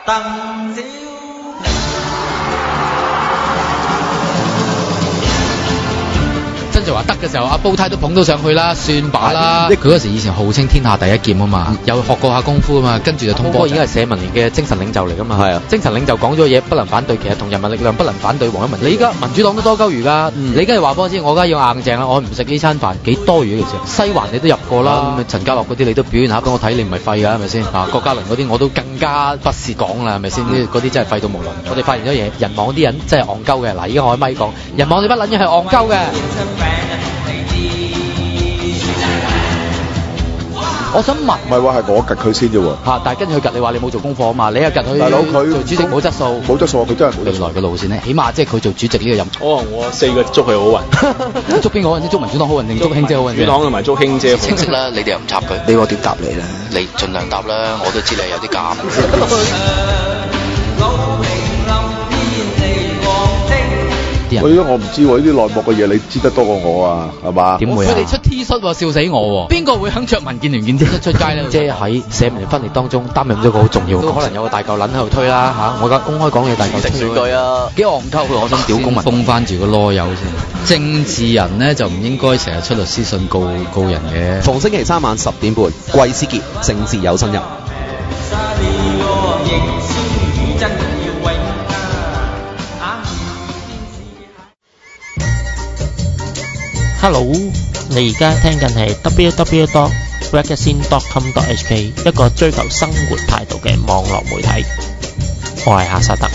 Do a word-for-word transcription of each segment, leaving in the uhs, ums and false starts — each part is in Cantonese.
鄧小真就話得嘅時候，阿煲呔都捧到上去啦，算把啦。佢嗰時以前號稱天下第一劍啊嘛，嗯、有學過下功夫啊嘛，跟住就通波。已經係社民連嘅精神領袖嚟噶嘛，係啊，精神領袖講咗嘢不能反對，其實同人民力量不能反對黃一文。你而家民主黨都多鳩餘㗎，嗯、你而家係話俾我知，我而家要硬淨啦，我唔食呢餐飯，幾多餘嘅事。西環你都入過啦，咁、啊、陳家樂嗰啲你都表現下俾我睇，你唔係廢㗎，係咪先？啊，郭嘉倫嗰啲我都更加不是講啦，係咪先？嗰啲、嗯、真係廢到無倫。我哋發現咗嘢，人網啲人真係戇鳩嘅。嗱，而家我喺咪講，人網你不撚嘢係戇鳩嘅。我想問， 唔係喎，係我趌佢先啫喎。 嚇！但係跟住佢趌你話你冇做功課啊嘛？你又趌佢， 大佬佢做主席冇質素， 冇質素，佢真係冇。 未來嘅路線咧，起碼即係佢做主席呢個任。 可能我四個捉佢好運，捉邊個好運先？捉民主黨好運定捉卿姐好運？ 民主黨同埋捉卿姐。 清晰啦，你哋又唔插佢，你我點答你咧？你盡量答啦，我都知你係有啲假。 我依家我唔知喎，呢啲內幕嘅嘢你知得多過我啊，係嘛？ 點會啊？佢哋出 T 恤喎，笑死我喎！邊個會肯着民建聯件 T 恤出街咧？即係喺社民連分裂當中擔任咗個好重要，都可能有個大嚿撚喺度推啦嚇、啊！我而家公開講嘢大嚿選舉啊，幾戇鳩佢，我想屌公民封翻住個囉柚先。政治人咧就唔應該成日出律師信告告人嘅。 逢星期三晚十點半，季思傑政治有新人。 Hello，你而家聽緊係 double-u double-u double-u dot magazine dot com dot h k 一個追求生活態度嘅網絡媒體。我係夏薩特。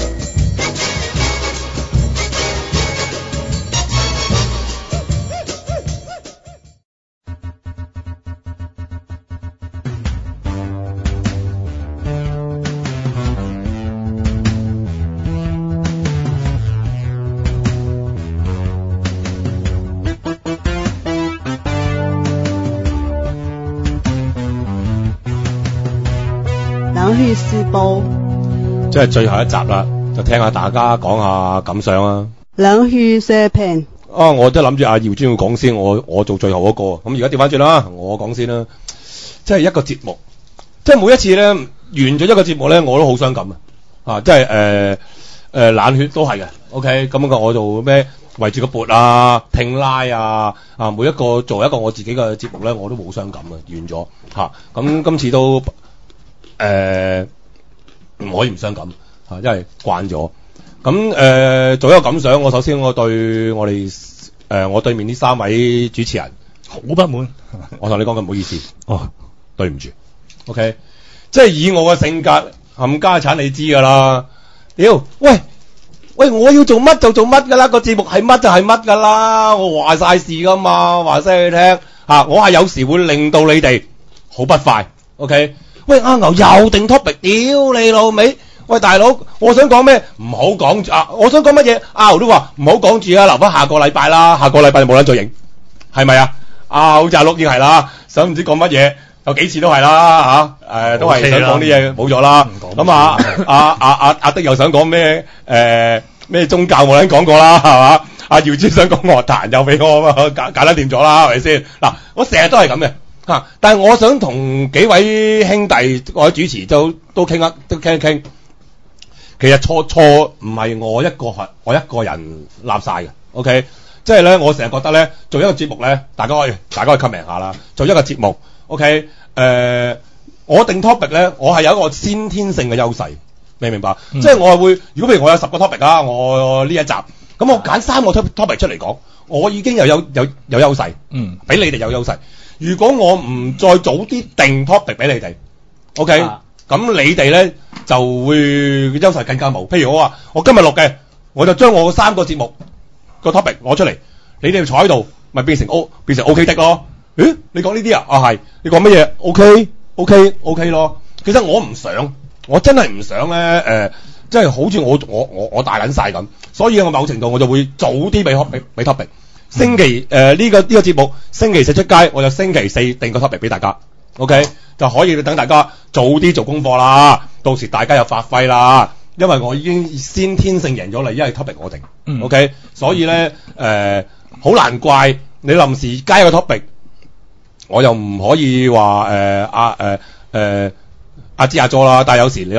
冷血時報， 即係最後一集啦，就聽下大家講下感想啊。 冷血社評。 啊，我都諗住阿姚尊會講先，我我做最後嗰個。咁而家調翻轉啦，我講先啦。即係一個節目，即係每一次咧完咗一個節目咧，我都好傷感啊！啊，即係誒誒冷血都係嘅。OK，咁嘅我做咩圍住個撥啊、聽拉啊啊，每一個做一個我自己嘅節目咧，我都冇傷感啊。完咗嚇，咁今次都。誒唔、呃、可以唔傷感嚇，因為慣咗。咁誒做一個感想，我首先我對我哋誒、呃、我對面呢三位主持人好不滿。 我同你講句唔好意思，哦，對唔住。OK，即係以我嘅性格冚家產，你知㗎啦。屌，喂喂，我要做乜就做乜㗎啦，個節目係乜就係乜㗎啦，我話晒事㗎嘛，話晒你聽嚇、啊，我係有時會令到你哋好不快。OK。喂，阿牛又定 topic， 屌你老味！喂，大佬，我想講咩？唔好講住啊！我想講乜嘢？阿牛都話唔好講住啊，留翻下個禮拜啦。下個禮拜冇撚再影，係咪啊？阿好似阿碌已經係啦，想唔知講乜嘢，有幾次都係啦嚇。誒、啊，都係想講啲嘢冇咗啦。咁啊，阿阿阿阿德又想講咩？誒咩宗教冇撚講過啦，係嘛？阿姚珠想講樂壇又俾我啊，簡簡單掂咗啦，係咪先？嗱，我成日都係咁嘅。啊！但係我想同幾位兄弟、各位主持都都傾一都傾一傾。其實錯錯唔係我一個係我一個人立晒嘅。OK，即係咧，我成日覺得咧，做一個節目咧，大家可以大家可以 comment 下啦。做一個節目 ，OK，誒、呃，我定 topic 咧，我係有一個先天性嘅優勢，明唔明白？嗯、即係我係會，如果譬如我有十個 topic 啊，我呢一集，咁我揀三個 topic 出嚟講，我已經又有有有優勢，嗯，比你哋有優勢。如果我唔再早啲定 topic 俾你哋 ，OK，咁、啊、你哋咧就會優勢更加冇。譬如我話，我今日錄嘅，我就將我三個節目個 topic 攞出嚟，你哋坐喺度，咪變成 O 變成 OK 的咯。咦？你講呢啲啊？啊係，你講乜嘢 ？OK OK OK 咯。其實我唔想，我真係唔想咧，誒、呃，即係好似我我我我大撚晒咁，所以我某程度我就會早啲俾俾俾 topic。星期誒呢、呃這個呢、這個節目星期四出街，我就星期四定個 topic 俾大家 ，OK 就可以等大家早啲做功課啦。到時大家有發揮啦，因為我已經先天性贏咗你，因為 topic 我定、嗯、，OK，所以咧誒好難怪你臨時加一個 topic，我又唔可以話誒阿誒誒阿芝阿咗啦。但係有時你諗下，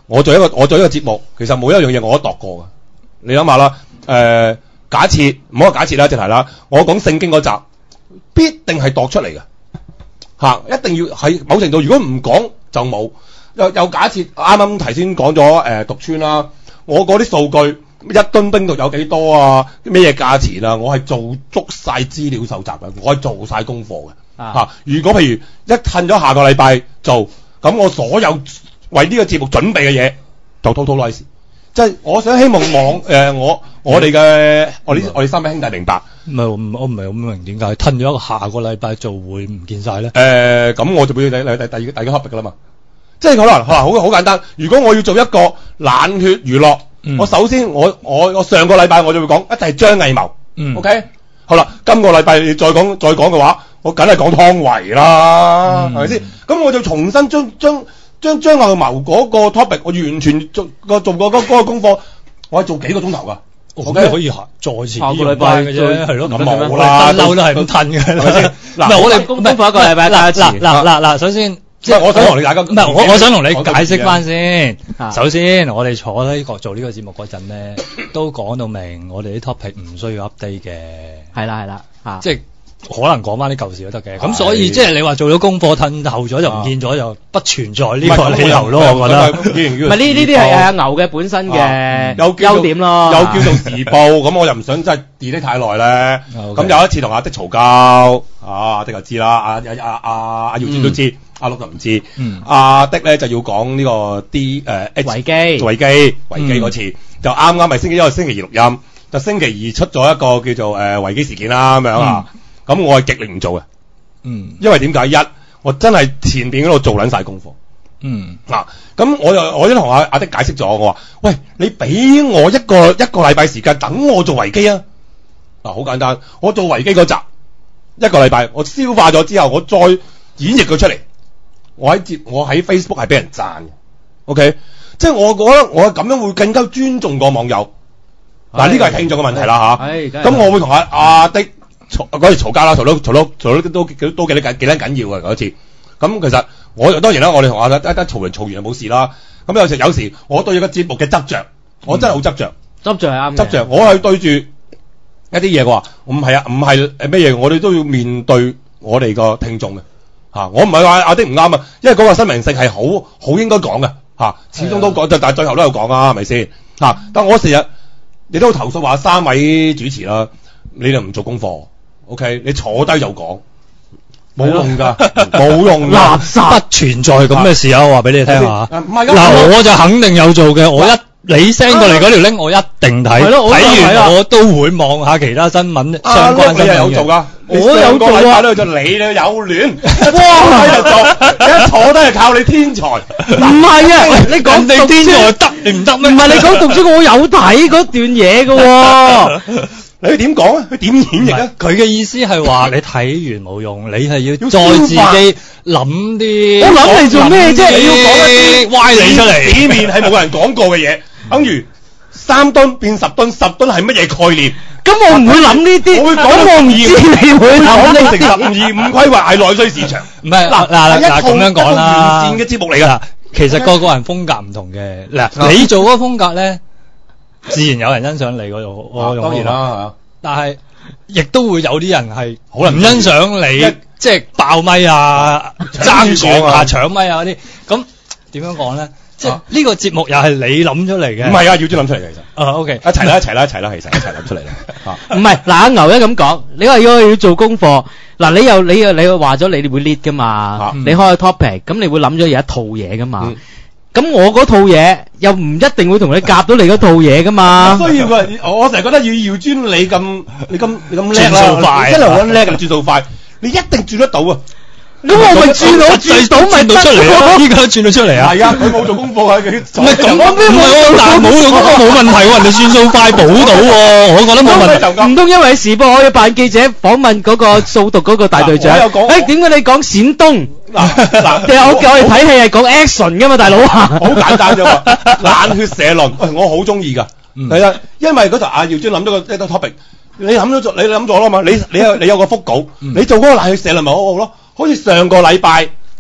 我做一個我做一個節目，其實冇一樣嘢我都度過嘅。你諗下啦，誒、呃，假設唔好話假設啦，直頭啦，我講聖經嗰集必定係度出嚟嘅，嚇、啊，一定要喺某程度，如果唔講就冇。又又假設啱啱提先講咗誒獨村啦，我嗰啲數據一噸冰毒有幾多啊？咩嘢價錢啊？我係做足晒資料搜集嘅，我係做晒功課嘅嚇、啊。如果譬如一褪咗下個禮拜做，咁我所有為呢個節目準備嘅嘢就滔滔來時，即係我想希望網誒、呃、我我哋嘅我哋我哋三位兄弟明白。 唔係我唔係好明點解褪咗一個下個禮拜做會唔見晒咧？ 誒咁、呃、我就會第第第第第二個 topic 噶啦嘛。即係可能可能好好簡單。如果我要做一個冷血娛樂，嗯、我首先我我我上個禮拜我就會講一定係張藝謀。嗯、OK， 好啦，今個禮拜你再講再講嘅話，我梗係講湯唯啦，係咪先？咁我就重新將將將張藝謀嗰個 topic，我完全做個做過嗰嗰個功課，我係做幾個鐘頭㗎。 我覺得可以下再前下個禮拜嘅啫， 係咯， 咁冇啦， 不嬲都係咁褪嘅，係咪先？ 嗱，唔係我哋功功課一個禮拜加一次。 嗱嗱嗱嗱，首先。 即係我想同你大家，唔係我我想同你解釋翻先。首先，我哋坐喺呢個做呢個節目嗰陣咧，都講到明，我哋啲 topic 唔需要 update 嘅。係啦係啦，嚇，即係可能講翻啲舊事都得嘅。咁所以即係你話做咗功課褪後咗就唔見咗，就不存在呢個理由咯。我覺得。 唔係呢呢啲係阿牛嘅本身嘅優點咯。 有叫做時報，咁我又唔想真係 delete 太耐咧。咁有一次同阿的嘈交，啊阿的就知啦，阿阿阿阿阿耀尊都知。阿碌就唔知，嗯、阿的咧就要講呢個 D 誒、呃、H 維基維基維基嗰次，嗯、就啱啱咪星期一係星期二錄音，就星期二出咗一個叫做誒、呃、維基事件啦咁樣啊，咁、嗯、我係極力唔做嘅，嗯，因為點解一我真係前邊嗰度做撚晒功課，嗯嗱，咁、啊、我又我已經同阿阿的解釋咗，我話喂，你俾我一個一個禮拜時間等我做維基啊，嗱、啊、好簡單，我做維基嗰集一個禮拜，我消化咗之後，我再演繹佢出嚟。我喺接我喺 Facebook 係俾人讚嘅 ，OK， 即係我覺得我咁樣會更加尊重個網友。嗱呢個係聽眾嘅問題啦吓，咁我會同阿阿的嘈嗰次嘈交啦，嘈到嘈到嘈到都都都幾得緊幾得緊要嘅嗰次。咁其實我當然啦，我哋同阿一一嘈完嘈完就冇事啦。咁有時有時我對個節目嘅執着，我真係好執着， 執着係啱嘅。執着我係對住一啲嘢嘅話，唔係啊，唔係誒咩嘢，我哋都要面對我哋個聽眾嘅。嚇、啊！我唔係話阿的唔啱啊，因為嗰個新聞性係好好應該講嘅嚇，始終都講，但係最後都有講啊，係咪先嚇？但我成日你都投訴話三位主持啦，你哋唔做功課 ，OK？ 你坐低就講，冇用㗎，冇用㗎， 垃圾不存在咁嘅事啊！我話俾你聽下， 唔係嗱，我就肯定有做嘅，我一。你 send 過嚟嗰條 link 我一定睇，睇完我都會望下其他新聞相關新聞嘅。 有做㗎， 我有做啊！ 呢就你咧有亂，哇！喺度做，你一坐低係靠你天才。 唔係啊，你講你天才得你唔得咩？ 唔係你講讀書，我有睇嗰段嘢㗎喎。 你點講啊？佢點演繹啊？ 佢嘅意思係話你睇完冇用，你係要再自己諗啲。 我諗嚟做咩啫？ 你要講一啲歪理出嚟， 表面係冇人講過嘅嘢。等於三噸變十噸，十噸係乜嘢概念？ 咁我唔會諗呢啲， 我會講我唔知你會諗成十二五規劃係內需市場。 唔係嗱嗱嗱咁樣講啦， 完善嘅節目嚟㗎。 其實個個人風格唔同嘅。嗱，你做嗰個風格咧，自然有人欣賞你嗰種嗰種。當然啦，但係亦都會有啲人係可能唔欣賞你，即係爆咪啊、爭住啊、搶咪啊嗰啲。咁點樣講咧？即係呢個節目又係你諗出嚟嘅， 唔係啊，要專諗出嚟嘅其實。 啊 OK， 一齊啦，一齊啦，一齊啦，其實一齊諗出嚟啦。 唔係嗱，阿牛一咁講，你話要要做功課，嗱你又你又你又話咗你會 lead 噶嘛？你開個 topic，咁你會諗咗有一套嘢噶嘛？咁我嗰套嘢又唔一定會同你夾到你嗰套嘢噶嘛？ 需要嘅，我成日覺得要要專你咁你咁你咁叻啦，真係好叻嘅轉數快，你一定轉得到啊！ 咁我咪轉到轉到咪得出嚟咯？依家都轉到出嚟啊！ 係啊，佢冇做功課啊，佢唔係咁，唔係但係冇做功課冇問題喎，人哋轉數快補到喎，我覺得冇問題。 唔通因為時報可以扮記者訪問嗰個掃毒嗰個大隊長？誒點解你講閃東？嗱嗱，定係我我哋睇戲係講 action 㗎嘛，大佬啊！ 好簡單啫嘛，冷血社論，喂，我好中意㗎。係啊，因為嗰陣阿耀尊諗咗個一個 topic，你諗咗咗，你諗咗啦嘛，你你有你有個腹稿，你做嗰個冷血社論咪好好咯。好似上個禮拜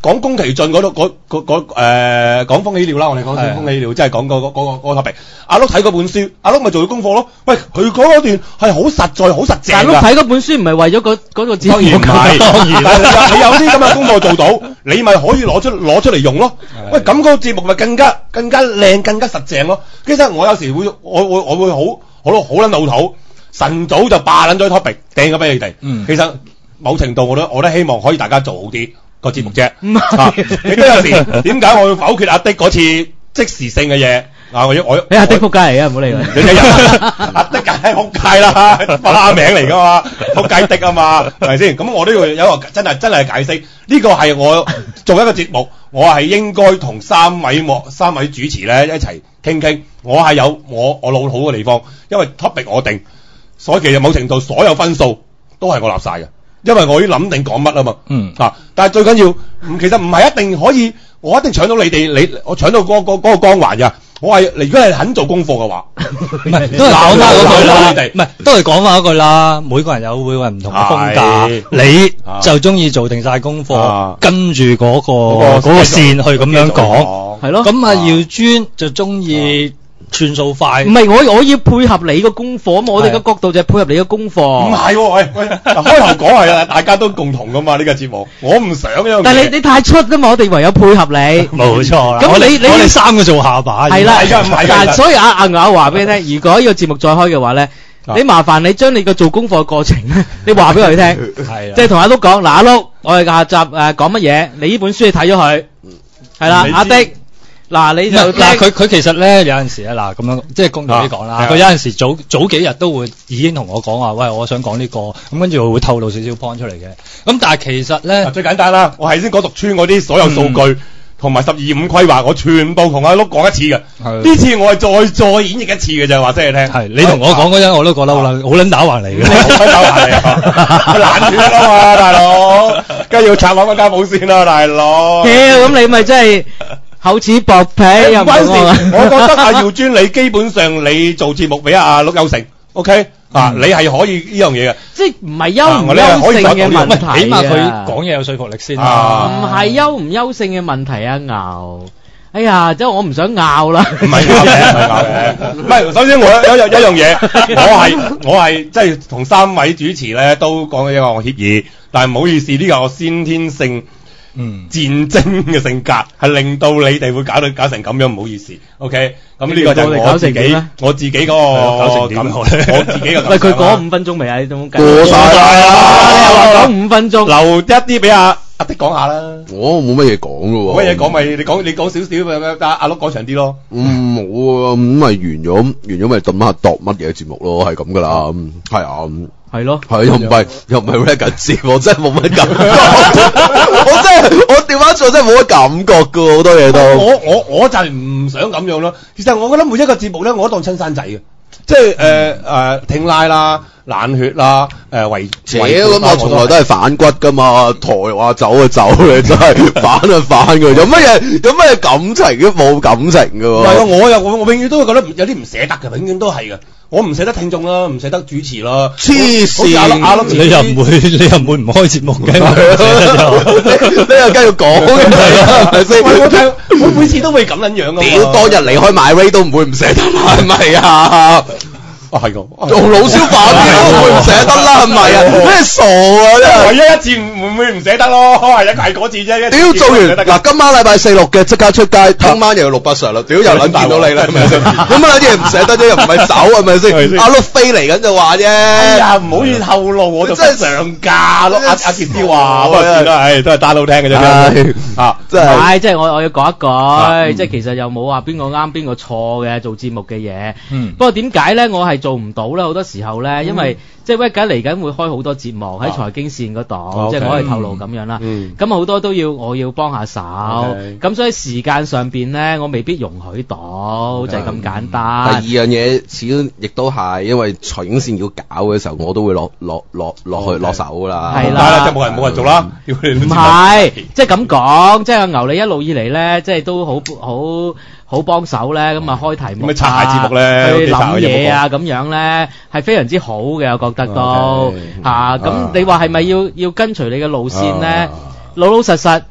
講宮崎駿嗰度嗰嗰嗰誒講風起了啦，我哋講風起了，即係講嗰嗰嗰個嗰個 topic。阿碌睇嗰本書，阿碌咪做咗功課咯。喂，佢講嗰段係好實在、好實正㗎。 阿碌睇嗰本書唔係為咗嗰嗰個節目， 當然唔係，當然你有啲咁嘅功課做到，你咪可以攞出攞出嚟用咯。喂，咁嗰個節目咪更加更加靚、更加實正咯。其實我有時會我會我會好好好撚老土，晨早就霸撚咗 topic 掟咗俾你哋。嗯，其實某程度我都我都希望可以大家做好啲個節目啫。唔係，你都有時點解我要否決阿的嗰次即時性嘅嘢？啊！我我你阿的仆街嚟嘅，唔好理佢。 阿的梗係仆街啦，花名嚟噶嘛，仆街的啊嘛，係咪先？咁我都要有一個真係真係解釋，呢個係我做一個節目，我係應該同三位幕三位主持咧一齊傾傾。我係有我我老土嘅地方，因為 topic 我定，所以其實某程度所有分數都係我立晒嘅，因為我已經諗定講乜啊嘛。嗯。啊！但係最緊要，其實唔係一定可以，我一定搶到你哋，你我搶到嗰、嗰個嗰、嗰個光環㗎。我係，如果係肯做功課嘅話， 唔係都係講翻嗰句啦，唔係都係講翻嗰句啦。每個人有每個人唔同嘅風格，你就中意做定晒功課，跟住嗰個嗰個線去咁樣講，係咯。咁啊，耀尊就中意轉數快， 唔係我我要配合你個功課啊嘛。我哋嘅角度就係配合你嘅功課。 唔係喎，喂喂，開頭講係啊，大家都共同噶嘛呢個節目，我唔想呢樣嘢。 但係你你太出啊嘛，我哋唯有配合你。 冇錯啦。 咁你你我哋三個做下巴。 係啦， 唔係但係所以阿阿牛話俾你聽，如果呢個節目再開嘅話咧，你麻煩你將你個做功課嘅過程咧，你話俾我哋聽。係啊。即係同阿碌講，嗱阿碌，我哋下集誒講乜嘢？你呢本書你睇咗佢，係啦，阿的。嗱，你就嗱佢佢其實咧有陣時咧嗱咁樣即係公道啲講啦，佢有陣時早早幾日都會已經同我講話，喂，我想講呢個，咁跟住我會透露少少 point 出嚟嘅。咁但係其實咧最簡單啦，我係先講讀穿嗰啲所有數據同埋十二五規劃，我全部同阿碌講一次嘅。呢次我係再再演繹一次嘅啫，話俾你聽。係你同我講嗰陣，我都覺得好撚好撚打橫嚟嘅， 好撚打橫嚟啊！冷血啊嘛，大佬，梗係要插落嗰間冇先啦，大佬。 屌，咁你咪真係〜厚此薄彼又唔關事， 我覺得阿耀尊你基本上你做節目比阿碌優勝 ，OK 啊，你係可以呢樣嘢嘅， 即係唔係優唔優勝嘅問題， 起碼佢講嘢有說服力先啊， 唔係優唔優勝嘅問題啊，牛，哎呀，即係我唔想拗啦， 唔係拗嘅，唔係拗嘅，唔係，首先我有有一樣嘢，我係我係即係同三位主持咧都講咗一個我協議，但係唔好意思，呢個我先天性。嗯，戰爭嘅性格係令到你哋會搞到搞成咁樣，唔好意思 ，OK？咁呢個就係我自己，我自己嗰個搞成點，我自己嘅。 喂，佢講五分鐘未啊？呢種過曬啦， 你又話講五分鐘， 留一啲俾阿阿的講下啦。 我冇乜嘢講咯喎， 乜嘢講咪你講你講少少咪阿阿碌講長啲咯。 嗯，冇啊，咁咪完咗，完咗咪揼下度乜嘢節目咯，係咁噶啦，係啊。 係咯， 係又唔係又唔係 rap 緊節，我真係冇乜感覺，我真係我調翻轉真係冇乜感覺㗎，好多嘢都。 我我我就係唔想咁樣咯。其實我覺得每一個節目咧，我都當親生仔嘅，即係誒誒聽拉啦、冷血啦、誒圍。 扯咁我從來都係反骨㗎嘛，台話走就走嘅，真係反就反嘅，有乜嘢有乜嘢感情都冇感情㗎喎。 唔係啊，我又我我永遠都會覺得有啲唔捨得嘅，永遠都係嘅。我唔捨得聽眾啦，唔捨得主持啦。 黐線！ 阿碌你又唔會，你又唔會唔開節目嘅。 你又梗要講嘅係咪先？ 我睇我每次都會咁撚樣㗎嘛。 屌，當日離開 MyRadio 都唔會唔捨得啦，係咪啊？ 啊係㗎， 做老蕭反面都唔會唔捨得啦，係咪啊？咩傻啊真係！ 唯一一次唔唔會唔捨得咯，係一係嗰次啫。 屌做完嗱，今晚禮拜四六嘅即刻出街，聽晚又要錄北上啦。屌又撚見到你啦，係咪先？咁乜撚嘢唔捨得啫？又唔係走係咪先？阿碌飛嚟緊就話啫。 哎呀，唔好意透露，我就真係上架咯。阿阿傑斯話，不過算啦，係都係單佬聽嘅啫。 啊，真係。係即係我我要講一句，即係其實又冇話邊個啱邊個錯嘅做節目嘅嘢。嗯。不過點解咧？我係做唔到咧，好多時候咧，因為即係喂緊嚟緊會開好多節目喺財經線嗰度，即係我可以透露咁樣啦。咁好多都要我要幫下手，咁所以時間上邊咧，我未必容許到，就係咁簡單。 第二樣嘢始終亦都係因為財經線要搞嘅時候，我都會落落落落去落手㗎啦。 係啦， 即係冇人冇人做啦。 唔係，即係咁講，即係阿牛你一路以嚟咧，即係都好好。好幫手咧，咁啊開題目啊， 拆節目咧， 去諗嘢啊，咁樣咧係非常之好嘅，我覺得都嚇。咁你話係咪要要跟隨你嘅路線咧？老老實實，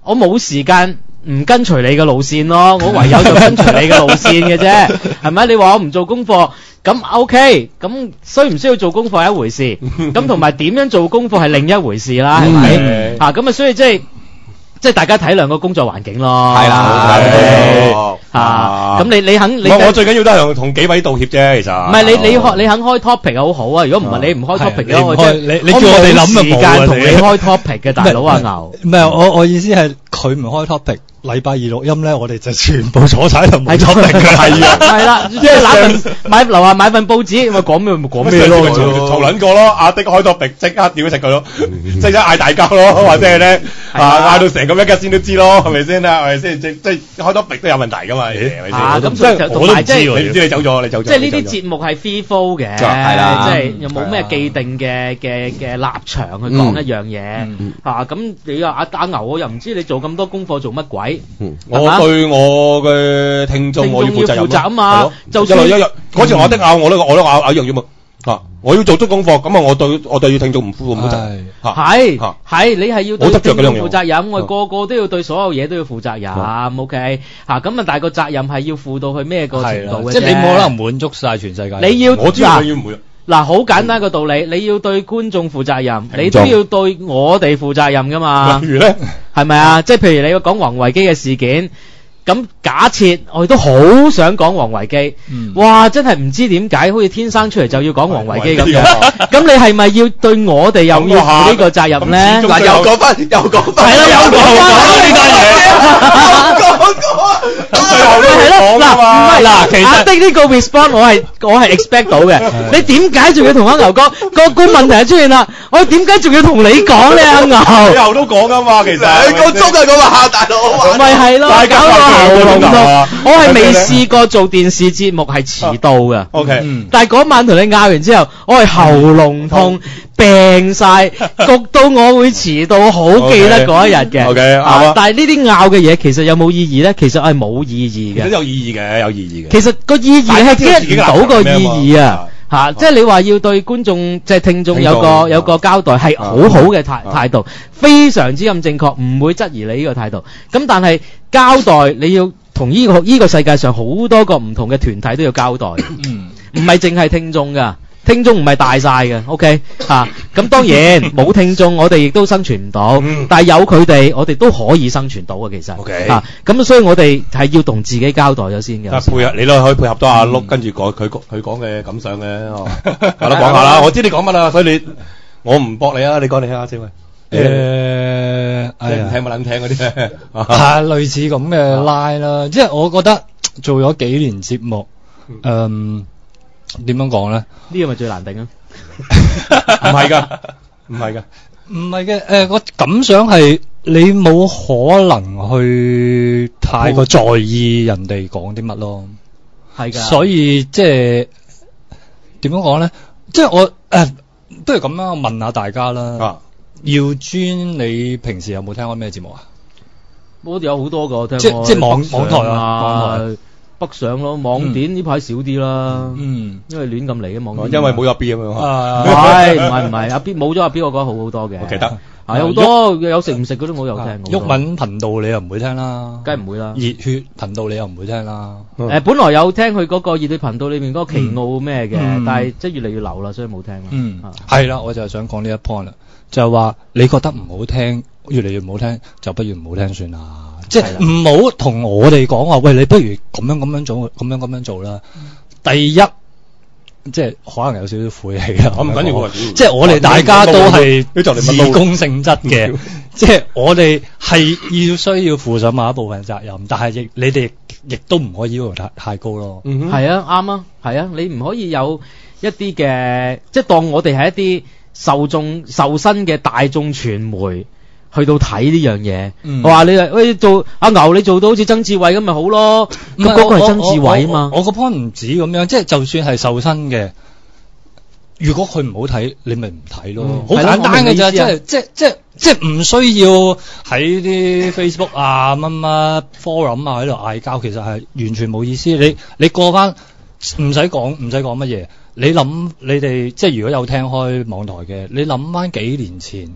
我冇時間唔跟隨你嘅路線咯，我唯有就跟隨你嘅路線嘅啫，係咪？你話我唔做功課，咁 OK，咁需唔需要做功課係一回事，咁同埋點樣做功課係另一回事啦，係咪？嚇咁啊，所以即係。即係大家體諒個工作環境咯， 係啦， 嚇咁你你肯你我最緊要都係同幾位道歉啫，其實唔係你你開你肯開 topic 好好啊！如果唔係你唔開 topic 嘅，我你你叫我哋諗就冇時間同你開 topic 嘅大佬啊牛， 唔係我我意思係佢唔開 topic。禮拜二錄音咧，我哋就全部坐晒喺度冇 topic 嘅，係啊， 係啦，即係買份買樓下買份報紙，咪講咩咪講咩咯， 嘈撚過咯，阿的開 topic 即刻屌食佢咯，即係一嗌大交咯，或者係咧啊嗌到成個一家先都知咯，係咪先啊？係咪先？即即係開 topic 都有問題噶嘛？係咪先？ 啊，咁所以我都唔知喎，你唔知你走咗，你走咗。 即係呢啲節目係 free flow 嘅，係啦，即係又冇咩既定嘅嘅嘅立場去講一樣嘢嚇。咁你又阿阿牛，我又唔知你做咁多功課做乜鬼？ 我對我嘅聽眾我要負責任啊嘛，就一來一日嗰次我的咬我都我都咬一樣要嘛啊！我要做足功課，咁啊我對我對聽眾唔負唔負責係係你係要對聽眾負責任，我哋個個都要對所有嘢都要負責任 ，OK 嚇咁啊！但係個責任係要負到去咩個程度嘅啫？ 即係你冇可能滿足晒全世界。 你要我知道要唔會嗱，好簡單個道理，你要對觀眾負責任，你都要對我哋負責任噶嘛。 例如咧， 係咪啊？即係譬如你講王維基嘅事件，咁假設我哋都好想講王維基，嗯、哇！真係唔知點解，好似天生出嚟就要講王維基咁樣。咁你係咪要對我哋又要負呢個責任咧？ 嗱，又講翻，又講翻， 係啦，又講翻呢單嘢，又講過。最後都係咯，嗱，唔係嗱，其實阿的呢個 response 我係我係 expect 到嘅。你點解仲要同阿牛講？個個問題就出現啦。我點解仲要同你講咧，阿牛？ 最後都講噶嘛，其實兩個鐘係講話大佬， 咪係咯，搞到喉嚨痛。我係未試過做電視節目係遲到嘅。 OK， 但係嗰晚同你拗完之後，我係喉嚨痛。病晒，焗到我會遲到，好記得嗰一日嘅。 OK，啊， 但係呢啲拗嘅嘢其實有冇意義咧？其實係冇意義嘅。 有意義嘅，有意義嘅。 其實個意義係 get 唔到個意義啊！嚇，即係你話要對觀眾即係聽眾有個有個交代係好好嘅態態度，非常之咁正確，唔會質疑你呢個態度。咁但係交代你要同呢個呢個世界上好多個唔同嘅團體都要交代，唔係淨係聽眾㗎。聽眾唔係大晒嘅 ，OK 嚇、啊，咁當然冇聽眾，我哋亦都生存唔到，嗯、但係有佢哋，我哋都可以生存到嘅，其實，OK 嚇，咁、啊、所以我哋係要同自己交代咗先嘅。 但配合你都可以配合到阿碌，跟住講佢佢講嘅感想嘅，係啦講下啦，我知你講乜啦，所以你我唔駁你啊，你講你聽下先喂。誒，即係唔聽冇撚聽嗰啲咧， 係類似咁嘅拉啦，即係我覺得做咗幾年節目，嗯。點樣講咧？ 呢個咪最難頂啊！ 唔係噶，唔係噶， 唔係嘅。誒，個感想係你冇可能去太過在意人哋講啲乜咯。 係噶。 所以即係點樣講咧？即係我誒，不如咁樣，我問下大家啦。啊，耀尊，你平時有冇聽開咩節目啊？ 我哋有好多個聽。 即即網網台啊，網台。 北上咯，網點呢排少啲啦，嗯，因為亂咁嚟嘅網點， 因為冇阿 B 咁樣， 唔係唔係唔係阿 B 冇咗阿 B，我覺得好好多嘅， 我記得係好多有食唔食嗰啲我有聽， 毓民頻道你又唔會聽啦， 梗係唔會啦， 熱血頻道你又唔會聽啦， 誒本來有聽佢嗰個熱血頻道裏面嗰個奇奧咩嘅，但係即係越嚟越流啦，所以冇聽啦，嗯， 係啦，我就係想講呢一 point 啦，就係話你覺得唔好聽，越嚟越唔好聽，就不如唔好聽算啦。即係唔好同我哋講話，喂，你不如咁樣咁樣做，咁樣咁樣做啦。嗯、第一，即係可能有少少晦氣啦。我唔緊要，即係我哋大家都係義工性質嘅，即係我哋係要需要負上某一部分責任，但係亦你哋亦都唔可以要求太太高咯。 嗯哼，係啊，啱啊，係啊，你唔可以有一啲嘅，即係當我哋係一啲受眾受薪嘅大眾傳媒。去到睇呢樣嘢，我話、嗯、你喂做阿牛，你做到好似曾志偉咁咪好咯？咁嗰個係曾志偉啊嘛。 我個 point 唔止咁樣，即係就算係受薪嘅，如果佢唔好睇，你咪唔睇咯。好、嗯、簡單嘅咋，即係即係即係即係唔需要喺啲 Facebook 啊、乜乜 forum 啊喺度嗌交，其實係完全冇意思。你你過翻唔使講唔使講乜嘢，你諗你哋即係如果有聽開網台嘅，你諗翻幾年前。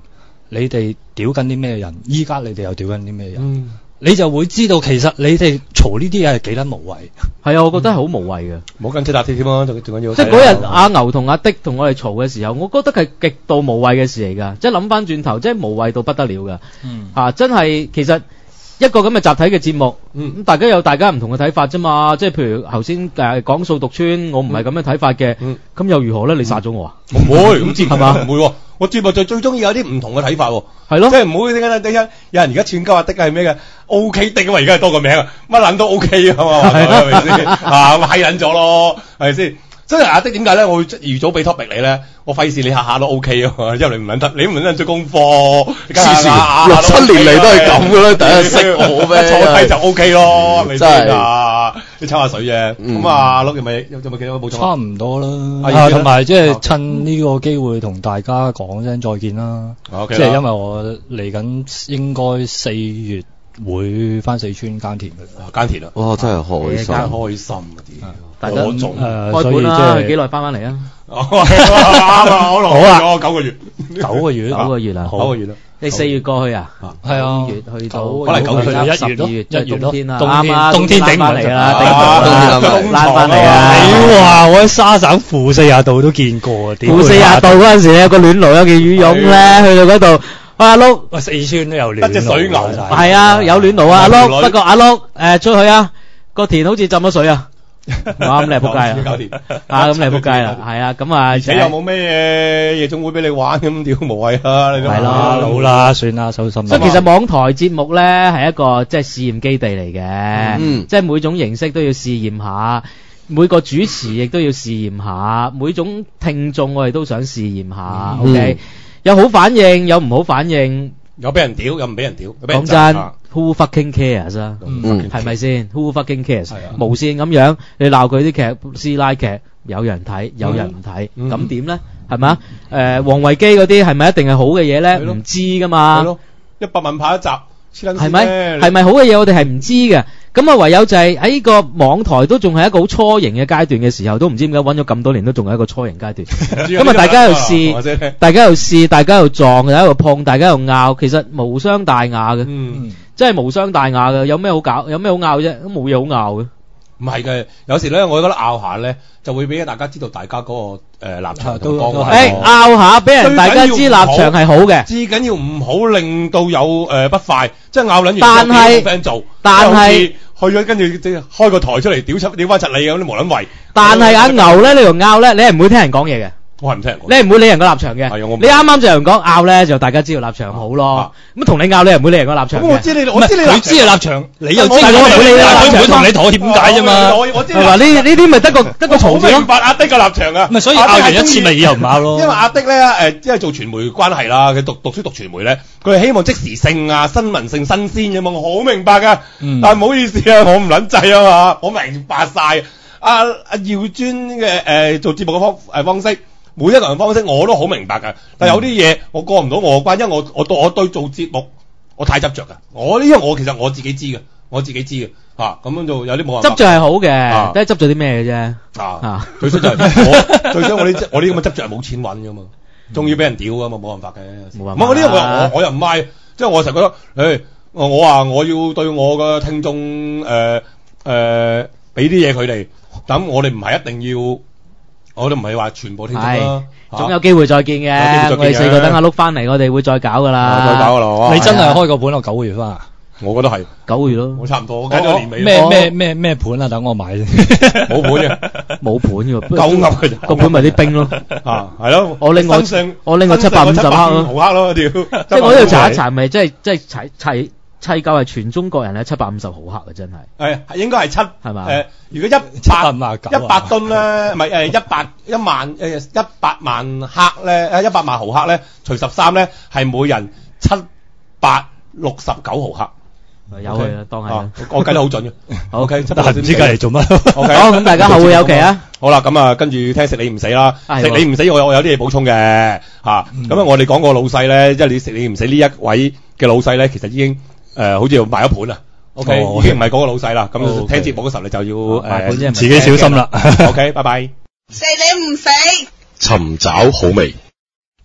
你哋屌緊啲咩人，依家你哋又屌緊啲咩人。嗯，你就會知道其實你哋嘈呢啲嘢係幾得無謂。 係啊，我覺得係好無謂嘅。 冇跟車搭鐵添咯，仲仲緊要。 即係嗰日阿牛同阿的同我哋嘈嘅時候，我覺得係極度無謂嘅事嚟㗎。即係諗翻轉頭，即係無謂到不得了㗎。嗯，啊，真係其實一個咁嘅集體嘅節目，咁、嗯、大家有大家唔同嘅睇法啫嘛。即係譬如頭先誒講掃毒村，我唔係咁樣睇法嘅。咁、嗯、又如何咧？你殺咗我啊？ 唔、嗯、會，咁節目係嘛？唔會喎。我節目就最中意有啲唔同嘅睇法喎。係咯，即係唔好點解點解有人而家串鳩阿的係咩嘅 ？O K 的啊嘛，而家係多個名啊，乜撚都 O K 啊嘛，係咪先？啊，咁閪撚咗咯，係咪先？所以阿的點解咧？我會預早俾 topic 你咧，我費事你下下都 O K 啊嘛，因為你唔撚得，你唔撚得做功課。 黐線，六七年嚟都係咁嘅啦，第一識我咩？ 坐低就 O K 咯，你真係啊！你抽下水啫。咁啊，碌有咪有有冇幾多補充？ 差唔多啦。啊，同埋即係趁呢個機會同大家講聲再見啦。即係因為我嚟緊應該四月會翻四川耕田嘅。 耕田啊！ 哇，真係開心， 開心啊！啲大家誒開盤啦，幾耐翻翻嚟啊？ 啱啊，好啊，九個月， 九個月， 九個月啦， 九個月啦。 你四月過去啊？ 係啊， 月去到可能九月、 十二月，即係冬天啦， 啱啊，冬天頂唔嚟啦，冬天拉翻嚟啊！ 屌啊！我喺沙省負四十度都見過啊！ 負四十度嗰陣時有個暖爐，有件羽絨咧，去到嗰度，阿碌， 喂，四川都有暖爐， 得隻水牛， 係啊，有暖爐啊，阿碌，不過阿碌，誒，出去啊，個田好似浸咗水啊！啱你係仆街啦，啊咁你係仆街啦，係啊，咁啊， 你有冇咩嘢夜總會俾你玩咁？屌無謂啊，你都係咯， 老啦，算啦，收心。 所以其實網台節目咧係一個即係試驗基地嚟嘅，嗯，即係每種形式都要試驗下，每個主持亦都要試驗下，每種聽眾我哋都想試驗下。嗯、OK，有好反應，有唔好反應， 有俾人屌，有唔俾人屌。 講真。Who fucking cares 啊？係咪先 ？Who fucking cares？無線咁樣，你鬧佢啲劇師奶劇，有人睇，有人唔睇，咁點咧？係咪啊？誒，王維基嗰啲係咪一定係好嘅嘢咧？唔知噶嘛。係咯， 一百萬拍一集， 係咪？係咪好嘅嘢？我哋係唔知嘅。咁啊，唯有就係喺呢個網台都仲係一個好初型嘅階段嘅時候，都唔知點解揾咗咁多年都仲係一個初型階段。咁啊，大家又試，大家又試，大家又撞，大家又碰，大家又拗，其實無傷大雅嘅。嗯。真係無傷大雅嘅，有咩好搞？有咩好拗啫？都冇嘢好拗嘅。 唔係嘅，有時咧，我覺得拗下咧，就會俾大家知道大家嗰、那個、呃、立場都講。 誒，拗下俾人大家知立場係好嘅。 至緊要唔好令到有誒、呃、不快，即係拗撚完但係 friend 做， 但係去咗跟住即係開個台出嚟屌柒屌翻柒你咁，你無撚為。 但係阿牛咧，你同拗咧，你係唔會聽人講嘢嘅。 我係唔聽人講， 你係唔會理人個立場嘅。係啊，我你啱啱就有人講拗咧，就大家知道立場好咯。咁同你拗，你係唔會理人個立場嘅。 我知你，我知你， 佢知你立場，你又知我唔會理你立場， 佢唔會同你妥協點解啫嘛？ 我知。 係話呢呢啲咪得個得個嘈字咯。 明白阿的嘅立場啊。 咪所以拗完一次咪以後唔拗咯。 因為阿的咧誒，即係做傳媒關係啦，佢讀讀書讀傳媒咧，佢係希望即時性啊、新聞性、新鮮嘅嘛，我好明白㗎。但係唔好意思啊，我唔撚制啊嘛，我明白晒。阿阿耀尊嘅誒做節目嘅方誒方式。每一個人方式我都好明白㗎，但係有啲嘢我過唔到我關，因為我我對我對做節目我太執着㗎。我呢，因為我其實我自己知嘅，我自己知嘅嚇，咁樣就有啲冇辦法。 執着係好嘅，都係執咗啲咩嘅啫。 啊，最衰就係我最衰我呢我呢咁嘅執着係冇錢揾㗎嘛，仲要俾人屌㗎嘛，冇辦法嘅。冇辦法。唔係我呢個我我又唔係，即係我成日覺得，誒我話我要對我嘅聽眾誒誒俾啲嘢佢哋，咁我哋唔係一定要。我都唔係話全部聽眾啦， 總有機會再見嘅。我哋四個等阿碌翻嚟，我哋會再搞噶啦。 再搞噶啦！ 你真係開個盤我九個月翻啊？ 我覺得係九個月咯， 我差唔多。我計咗年尾。 咩咩咩咩盤啊？等我買先。 冇盤嘅， 冇盤嘅， 夠噏嘅啫。 個盤咪啲冰咯。 啊，係咯。 我另外我另外七百五十克咯。 毫克咯，屌！ 即係我呢度查一查，咪即係即係齊齊。砌夠係全中國人咧七百五十毫克啊，真係係應該係七係嘛？ 誒，如果一百一百噸咧，唔係誒一百一萬誒一百萬克咧，誒一百萬毫克咧，除十三咧係每人七百六十九毫克。 有佢啦，當係我計得好準嘅。OK， 但係唔知計嚟做乜。 OK， 好，咁大家後會有期啊。 好啦，咁啊跟住聽食你唔死啦，食你唔死我有我有啲嘢補充嘅嚇。咁啊我哋講個老細咧，即係你食你唔死呢一位嘅老細咧，其實已經。誒、呃，好似要賣一盤啦 ，OK，、哦、已經唔係嗰個老細啦，咁、哦、聽節目嘅時候你就要誒、呃、 自己小心啦。 OK，拜拜。 食你唔死， 尋找好味。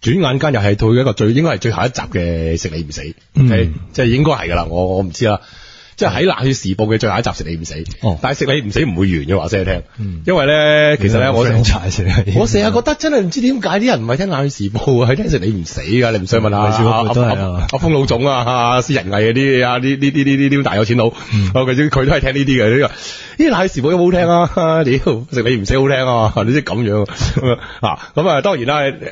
轉眼間又係到一個最應該係最後一集嘅食你唔死， 嗯 okay? 即係應該係噶啦，我我唔知啦。即係喺《冷血時報》嘅最後一集食你唔死， 哦、 但係食你唔死唔會完嘅話聲你聽， 嗯、 因為咧其實咧我我成日覺得真係唔知點解啲人唔係聽《冷血時報》係聽食你唔死㗎，你唔想問下阿阿阿封老總啊、阿施仁毅嗰啲啊呢呢啲呢啲大有錢佬，佢、嗯、佢都係聽呢啲嘅呢個。呢《冷血時報》有冇好聽啊？屌食你唔死好聽啊！你即係咁樣啊咁啊當然啦誒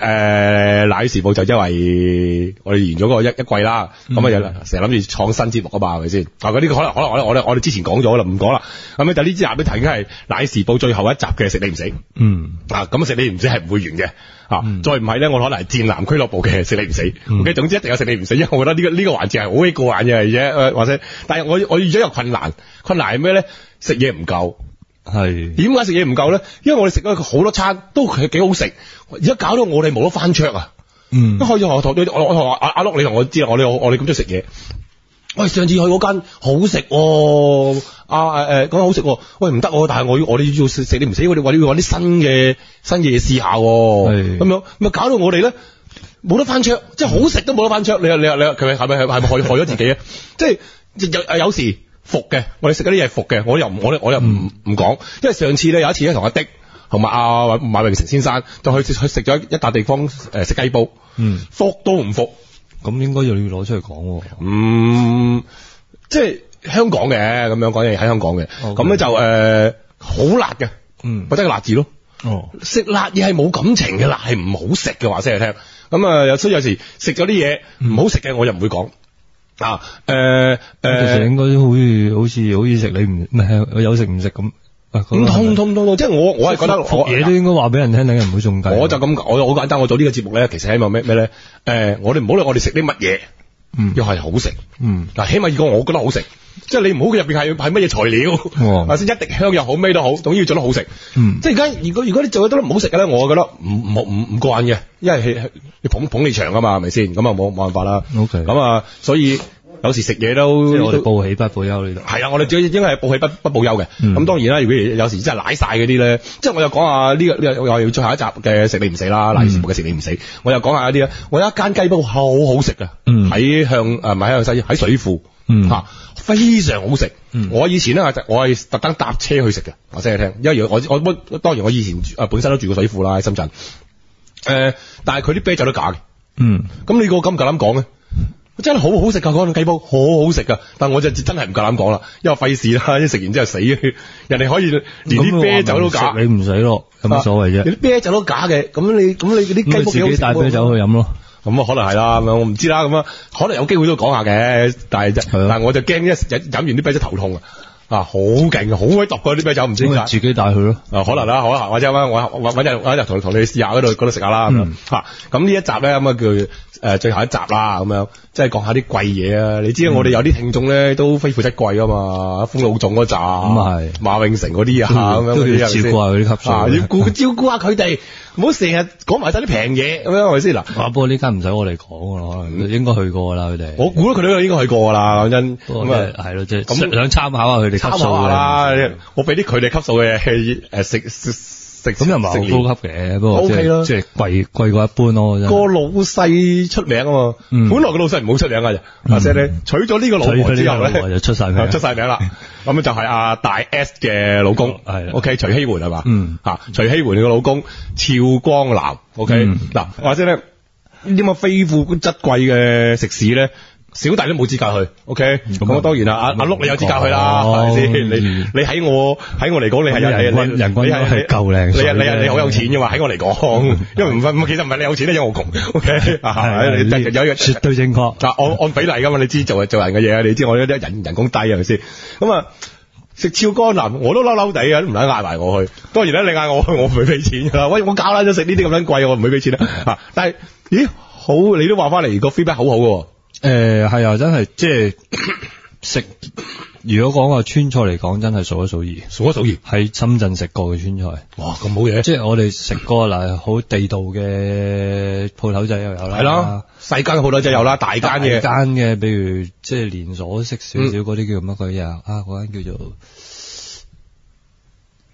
《冷血時報》就因為我哋完咗嗰個一一季啦，咁啊有成日諗住創新節目啊嘛係咪先？啊嗰啲可能可能我哋我哋我哋之前講咗啦，唔講啦。咁啊就呢支集咧已經係《冷血時報》最後一集嘅食你唔死。嗯啊咁食你唔死係唔會完嘅啊！嗯、再唔係咧，我可能係戰男俱樂部嘅食你唔死。嗯、OK，總之一定有食你唔死，因為我覺得呢、這個呢、這個環節係好鬼過癮嘅而且或者，但係我我遇咗有困難，困難係咩咧？食嘢唔夠。係點解食嘢唔夠咧？因為我哋食咗好多餐都係幾好食，而家搞到我哋冇得翻桌啊！嗯，一開始我同我我同阿阿碌，你同我知啦，我哋我哋咁中意食嘢。喂，上次去嗰間好食喎，啊誒誒，講好食喎，喂唔得喎，但係我我哋要食食你唔死，我哋話要揾啲新嘅新嘢試下喎，咁樣咪搞到我哋咧冇得翻桌，即係好食都冇得翻桌。你你你佢係咪係咪害害咗自己啊？即係有有時。服嘅，我哋食嗰啲嘢服嘅，我又唔，我我又唔唔講，因為上次咧有一次咧同阿迪同埋阿馬榮成先生就去去食咗一笪地方誒食雞煲，嗯，服都唔服，咁應該又要攞出嚟講，嗯，即係香港嘅咁樣講嘢喺香港嘅，咁咧就誒好辣嘅，嗯，覺得個辣字咯，哦，食辣嘢係冇感情嘅，辣係唔好食嘅話聲嚟聽，咁啊有所以有時食咗啲嘢唔好食嘅我又唔會講。啊，誒、呃、誒，其實應該好似好似好似食你唔唔係有食唔食咁，唔通通通即係我我係覺得嘢都應該話俾人聽，等人唔會中計。我就咁，我好簡單，我做呢個節目咧，其實希望咩咩咧？誒、呃，我哋唔好理我哋食啲乜嘢，嗯，又係好食，嗯，嗱，起碼如果我覺得好食，即係你唔好入邊係係乜嘢材料，或者一滴香又好，咩都好，總之要做得好食，嗯，即係而家如果如果你做得唔好食嘅咧，我覺得唔唔唔唔慣嘅，因為係你捧捧你場啊嘛，係咪先？咁啊冇冇辦法啦。OK，咁啊，所以。有時食嘢都即係我哋報喜不報憂呢度。係啊，我哋最應該係報喜不不報憂嘅。咁、嗯、當然啦，如果有時真係瀨晒嗰啲咧，即係我又講下呢個呢個我要最後一集嘅食你唔死啦，冷血時報嘅食你唔死。我又講下一啲咧，我有一間雞煲好好食啊，喺向誒唔係喺向西喺水庫嚇、嗯啊，非常好食。嗯、我以前咧我係特登搭車去食嘅，我聲你聽，因為我我我當然我以前誒本身都住過水庫啦喺深圳。誒、呃，但係佢啲啤酒都假嘅。嗯，咁你個咁夠膽講咧？真係好好食噶，嗰種雞煲好好食噶，但我就真係唔夠膽講啦，因為費事啦，一食完之後死，人哋可以連啲啤酒都假，你唔使咯，有乜所謂啫？你啲啤酒都假嘅，咁你咁你嗰啲雞煲幾好食？自己帶啤酒去飲咯，咁啊可能係啦，咁我唔知啦，咁啊可能有機會都講下嘅，但係但係我就驚一飲飲完啲啤酒頭痛啊！啊，好勁啊，好鬼毒嗰啲啤酒，唔知點解自己帶去咯。啊，可能啦，可能或者我我揾日揾日同同你試下嗰度嗰度食下啦咁樣。嚇，咁呢一集咧咁啊叫誒最後一集啦咁樣，即係講下啲貴嘢啊。你知我哋有啲聽眾咧都非富則貴噶嘛，封老總嗰集，咁啊係馬永成嗰啲啊咁樣，都要照顧下佢啲級數，要顧照顧下佢哋，唔好成日講埋晒啲平嘢咁樣，係咪先嗱？啊，不過呢間唔使我哋講㗎，可能應該去過啦佢哋。我估佢哋都應該去過㗎啦，講真。咁啊係咯，即係咁想參考下佢哋。參考下啦，我俾啲佢哋級數嘅誒食食食咁又唔係好高級嘅，不過 O K 咯，即係貴貴過一般咯。個老細出名啊嘛，本來個老細唔好出名㗎咋，或者咧娶咗呢個老婆之後咧就出晒名，出晒名啦。咁就係阿大 S 嘅老公，係 O K 徐熙媛係嘛，嗯嚇徐熙媛嘅老公趙光南 O K 嗱，或者咧呢啲咁非富則貴嘅食肆咧。小弟都冇資格去 ，OK，咁啊當然啦，阿阿碌你有資格去啦，係咪先？你你喺我喺我嚟講，你係有人均人均係夠靚，你你你好有錢嘅嘛？喺我嚟講，因為唔係其實唔係你有錢咧，因為我窮 ，OK，係有有絕對正確，按按比例噶嘛，你知做做人嘅嘢啊，你知我啲人人工低係咪先？咁啊食超乾南我都嬲嬲地啊，都唔撚嗌埋我去。當然啦，你嗌我去，我唔會俾錢噶啦。喂，我搞撚咗食呢啲咁撚貴，我唔會俾錢啦。啊，但係咦好，你都話翻嚟個 feedback 好好嘅。誒係啊，真係即係食。如果講話川菜嚟講，真係數一數二，數一數二。喺深圳食過嘅川菜，哇咁好嘢！即係我哋食過嗱，好地道嘅鋪頭仔又有啦，係咯，細間嘅鋪頭仔有啦，大間嘅，大間嘅，比如即係連鎖式少少嗰啲叫乜鬼嘢啊？嗰間叫做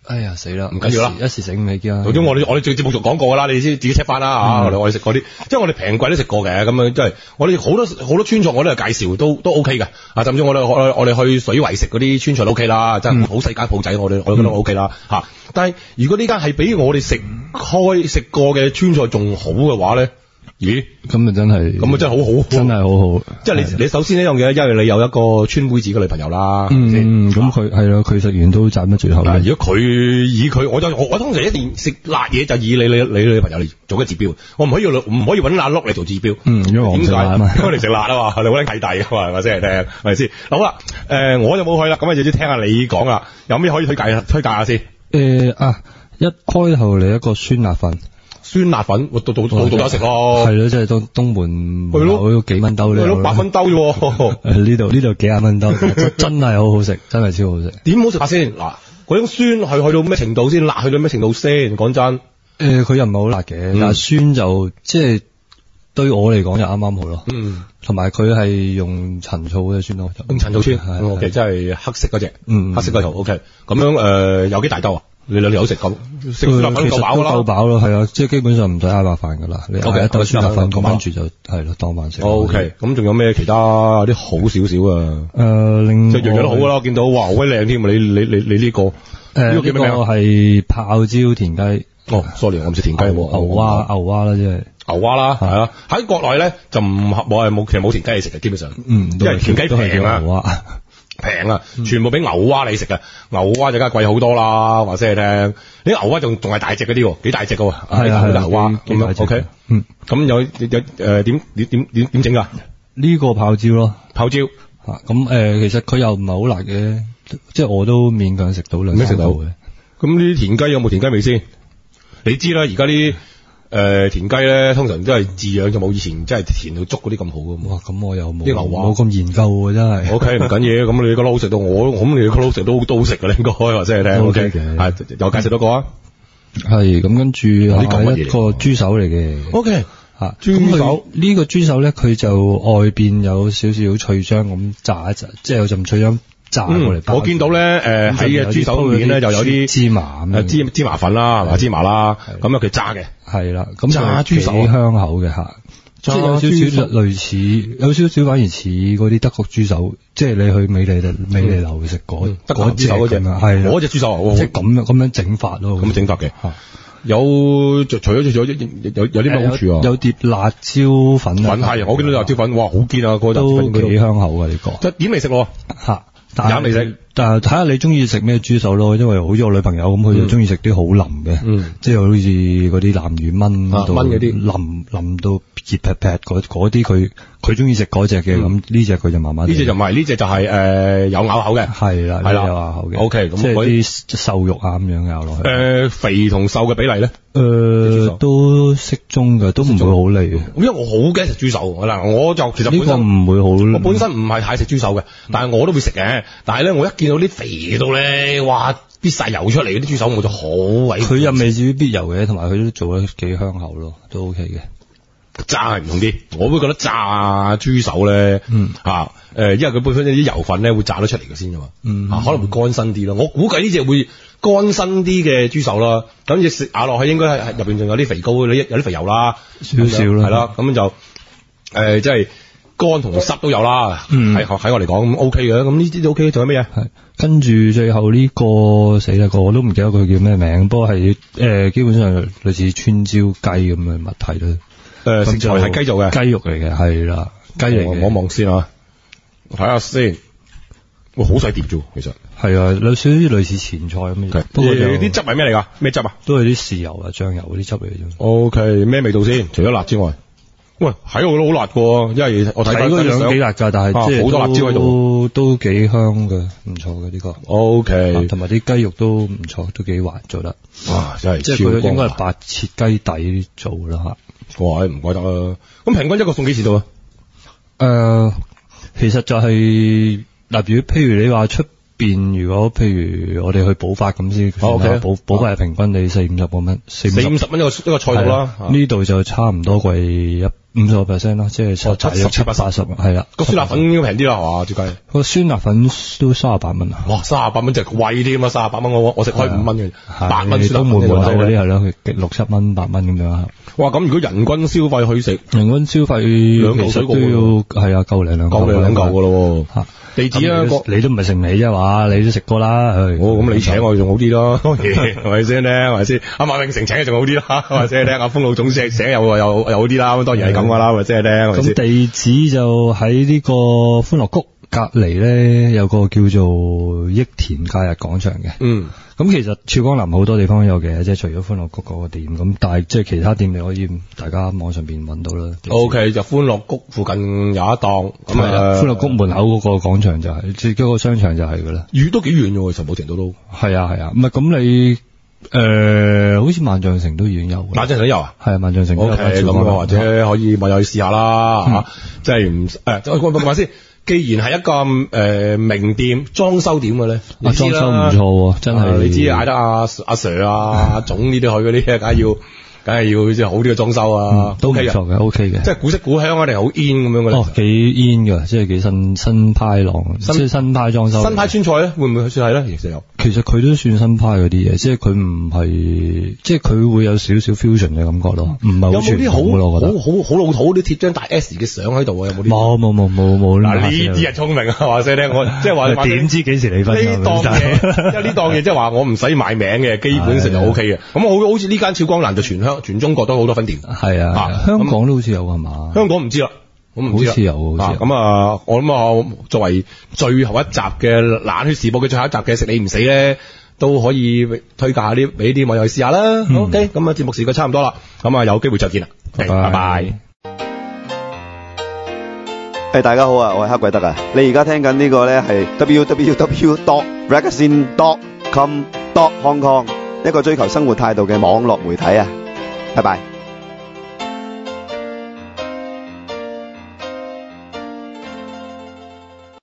哎呀死啦， 唔緊要啦， 一時醒唔起啦。 總之我哋我哋做節目就講過㗎啦，你先自己 check 翻啦嚇。我哋我哋食嗰啲，即係我哋平貴都食過嘅，咁樣即係我哋好多好多川菜我都係介紹，都都 OK 嘅。啊，甚至我哋我我哋去水圍食嗰啲川菜都 OK 啦，即係好細間鋪仔，我哋我哋覺得 OK 啦嚇。但係如果呢間係比我哋食開食過嘅川菜仲好嘅話咧？咦， 咁啊真係， 咁啊真係好好， 真係好好。 即係你你首先一樣嘢，因為你有一個川妹子嘅女朋友啦， 嗯，咁佢係咯，佢食完都賺得最後。 如果佢以佢，我就我我通常一定食辣嘢就以你你你女朋友嚟做嘅指標，我唔可以唔可以揾辣碌嚟做指標。 嗯，因為我唔食辣啊嘛， 因為你食辣啊嘛，你好撚契弟啊嘛，係咪先？聽係咪先？好啦，誒，我就冇去啦，咁啊就要聽下你講啦，有咩可以推介推介下先？ 誒啊，一開頭嚟一個酸辣粉。 酸辣粉，我到到到到得食咯。 係咯，即係東東門門口幾蚊兜咧， 八蚊兜啫。 誒呢度呢度幾廿蚊兜，真係好好食，真係超好食。 點好食下先？嗱，嗰種酸係去到咩程度先？辣去到咩程度先？講真， 誒佢又唔係好辣嘅，但係酸就即係對我嚟講就啱啱好咯。嗯，同埋佢係用陳醋嘅酸咯， 用陳醋酸。O K，即係黑色嗰隻，嗯，黑色嗰頭。O K，咁樣誒有幾大兜啊？你兩條友食咁食酸辣粉夠飽啦， 夠飽咯，係啊，即係基本上唔使嗌白飯噶啦。你嗌一兜酸辣粉，跟住就係咯當飯食。 O K，咁仲有咩其他啲好少少啊？ 誒，另即係樣樣都好噶啦，見到哇好鬼靚添啊！你你你你呢個誒呢個係泡椒田雞。 哦 ，sorry，我唔食田雞喎。 牛蛙牛蛙啦，即係牛蛙啦，係啊。喺國內咧就唔合我係冇，其實冇田雞你食嘅，基本上， 嗯， 因為田雞平啊。平啊，全部俾牛蛙你食啊，牛蛙就梗係貴好多啦，話聲你聽。呢牛蛙仲仲係大隻嗰啲，幾大隻噶喎，係啊，牛蛙咁樣 OK，嗯，咁有有誒點點點點點整噶？ 呢個泡椒咯， 泡椒吓，咁誒，其實佢又唔係好辣嘅，即係我都勉強食到兩三口嘅。 咁呢啲田雞有冇田雞味先？你知啦，而家啲。誒，田雞咧通常都係飼養，就冇以前真係田到捉嗰啲咁好噶。 哇，咁我又冇啲牛蛙冇咁研究喎，真係。 O K， 唔緊要，咁你個撈食到我，咁你個撈食都都食噶啦，應該話真係聽。O K 嘅，係又介紹多個啊。 係咁跟住係一個豬手嚟嘅。 O K， 吓豬手呢個豬手咧，佢就外邊有少少脆漿咁炸一陣，即係有陣脆漿。炸過嚟、 嗯，我見到咧，誒喺嘅豬手面咧就有啲芝麻咁， 芝芝麻粉啦，係嘛芝麻啦，咁啊佢炸嘅， 係啦，咁炸豬手幾香口嘅吓，即係有少少類似，有少少反而似嗰啲德國豬手，即係你去美利美利樓食嗰德國豬手嗰隻， 係嗰隻豬手， 即係咁樣咁樣整法咯， 咁整法嘅，有除咗除咗有有啲咩好處啊？ 有碟辣椒粉， 粉係，我見到辣椒粉，哇好堅啊，嗰都幾香口啊呢個， 即係點嚟食喎？ 吓。 飲嚟食， 但係睇下你中意食咩豬手咯，因為好似我女朋友咁，佢就中意食啲好腍嘅， 嗯、 即係好似嗰啲南乳炆炆嗰啲腍腍到熱劈劈嗰嗰啲，佢佢中意食嗰隻嘅，咁呢隻佢就慢慢。 呢隻就唔係，呢隻就係、是、誒、呃、有咬口嘅， 係啦，係啦，有咬口嘅。 O K，咁即係啲瘦肉啊咁樣咬落去。 誒、呃，肥同瘦嘅比例咧？ 誒、呃，都適中嘅，都唔會好膩嘅。 因為我好驚食豬手，嗱，我就其實呢個唔會好。 我本身唔係太食豬手嘅，但係我都會食嘅。但係咧，我一見到啲肥到咧，哇，必晒油出嚟嗰啲豬手，我就好鬼。佢又未至於必油嘅，同埋佢都做得幾香口咯，都 OK 嘅。 炸係唔同啲，我會覺得炸豬手咧， 嗯嚇，誒、啊呃，因為佢本身啲油分咧會炸得出嚟嘅先㗎嘛， 嗯， 啊，可能會乾身啲咯。我估計呢隻會乾身啲嘅豬手啦，咁你食咬落去應該係入邊仲有啲肥膏，有啲肥油啦， 少少啦， 係啦，咁就誒、呃、即係乾同濕都有啦，喺喺、嗯、我嚟講咁 OK 嘅，咁呢啲都 OK，仲有咩嘢？ 係跟住最後呢、這個死啦個，我都唔記得佢叫咩名，不過係誒、呃、基本上類似川椒雞咁嘅物體啦。 誒、呃，食材係雞做嘅， 雞肉嚟嘅，係啦，雞嚟嘅。 我望先啊，睇下先。哇，好細碟啫，其實。 係啊，有少少類似前菜咁嘅。 不過啲汁係咩嚟㗎？咩汁啊？ 都係啲豉油啊、醬油嗰啲汁嚟啫。 O K，咩味道先？除咗辣之外，喂，喺我都好辣嘅，因為我睇睇個樣幾辣㗎，但係即係好多辣椒喺度， 都幾香嘅，唔錯嘅呢個。 O K， 同埋啲雞肉都唔錯，都幾滑做得。 哇，真係即係佢應該係白切雞底做啦嚇。 哇，唔怪得啦。咁平均一個送幾錢到啊？ 誒、呃，其實就係、是、例如，譬如你話出邊，如果譬如我哋去補發咁先， 哦 okay， 補補發係平均你四五十個蚊，四五十蚊一個一個菜度啦。 呢度就差唔多貴一五十個 percent 咯，即係大約七八十，係啦。 個酸辣粉應該平啲啦，係嘛？照計個酸辣粉都三十八蚊啊！ 哇，三十八蚊就貴添啊！三十八蚊我我食開五蚊嘅，八蚊都門門口嗰啲係咯，六七蚊八蚊咁樣。 哇！咁如果人均消費去食， 人均消費兩嚿水都要係啊，夠零兩嚿， 夠兩嚿噶咯。地址啊， 你都唔係食你啫嘛，你都食過啦。 哦，咁你請我仲好啲咯，係咪先咧？係咪先？阿馬永成請嘅仲好啲啦，係咪先咧？阿封路總請請又又又好啲啦，咁當然係咁噶啦，係咪先咧？ 咁地址就喺呢個歡樂谷隔離咧，有個叫做益田假日廣場嘅。 嗯。 咁其實曙光南好多地方都有嘅，即係除咗歡樂谷嗰個店，咁但係即係其他店你可以大家網上邊揾到啦。 O K，就歡樂谷附近有一檔，咁啊，歡樂谷門口嗰個廣場就係，即係嗰個商場就係噶啦。 遠都幾遠嘅喎，陳寶庭都都。 係啊係啊，唔係咁你誒，好似萬象城都已經有。萬象城都有啊？ 係啊，萬象城都有。 O K，咁或者可以咪又去試下啦嚇，即係唔誒，我問下先。既然係一個誒、呃、名店裝修點嘅咧， 啊裝修唔錯喎，真係、 啊、你知嗌得阿阿 Sir 啊、阿總呢啲去嗰啲，梗係要。梗係要即係好啲嘅裝修啊， 嗯、都唔錯嘅 ，O K 嘅， 即係古色古香啊，定係好 in 咁樣嘅咧？ 哦，幾 in 嘅，即係幾新新派廊，即係新派裝修。 新派川菜咧，會唔會算係咧？其實有， 其實佢都算新派嗰啲嘢，即係佢唔係，即係佢會有少少 fusion 嘅感覺咯，唔係好傳統咯，我覺得。 好好好老土啲貼張大 S 嘅相喺度啊，有冇啲？ 冇冇冇冇冇。 嗱呢啲係聰明啊，話聲咧，我即係話點知幾時離婚？ 呢檔嘢，因為呢檔嘢即係話我唔使買名嘅，基本上就 O K 嘅。咁好好似呢間曙光南就全香全中國都好多分店。 係啊，啊香港都好似有係嘛？ 香港唔知啦，我唔知啦。 好似有，好似有。 咁啊，我諗啊，作為最後一集嘅冷血時報嘅最後一集嘅食你唔死咧，都可以推介下啲俾啲網友去試下啦。嗯、OK，咁啊節目時間差唔多啦，咁啊有機會再見啦，拜拜。 誒，大家好啊，我係黑鬼德啊，你而家聽緊呢個咧係 w w w dot ragazine dot com dot hong kong 一個追求生活態度嘅網絡媒體啊，拜拜。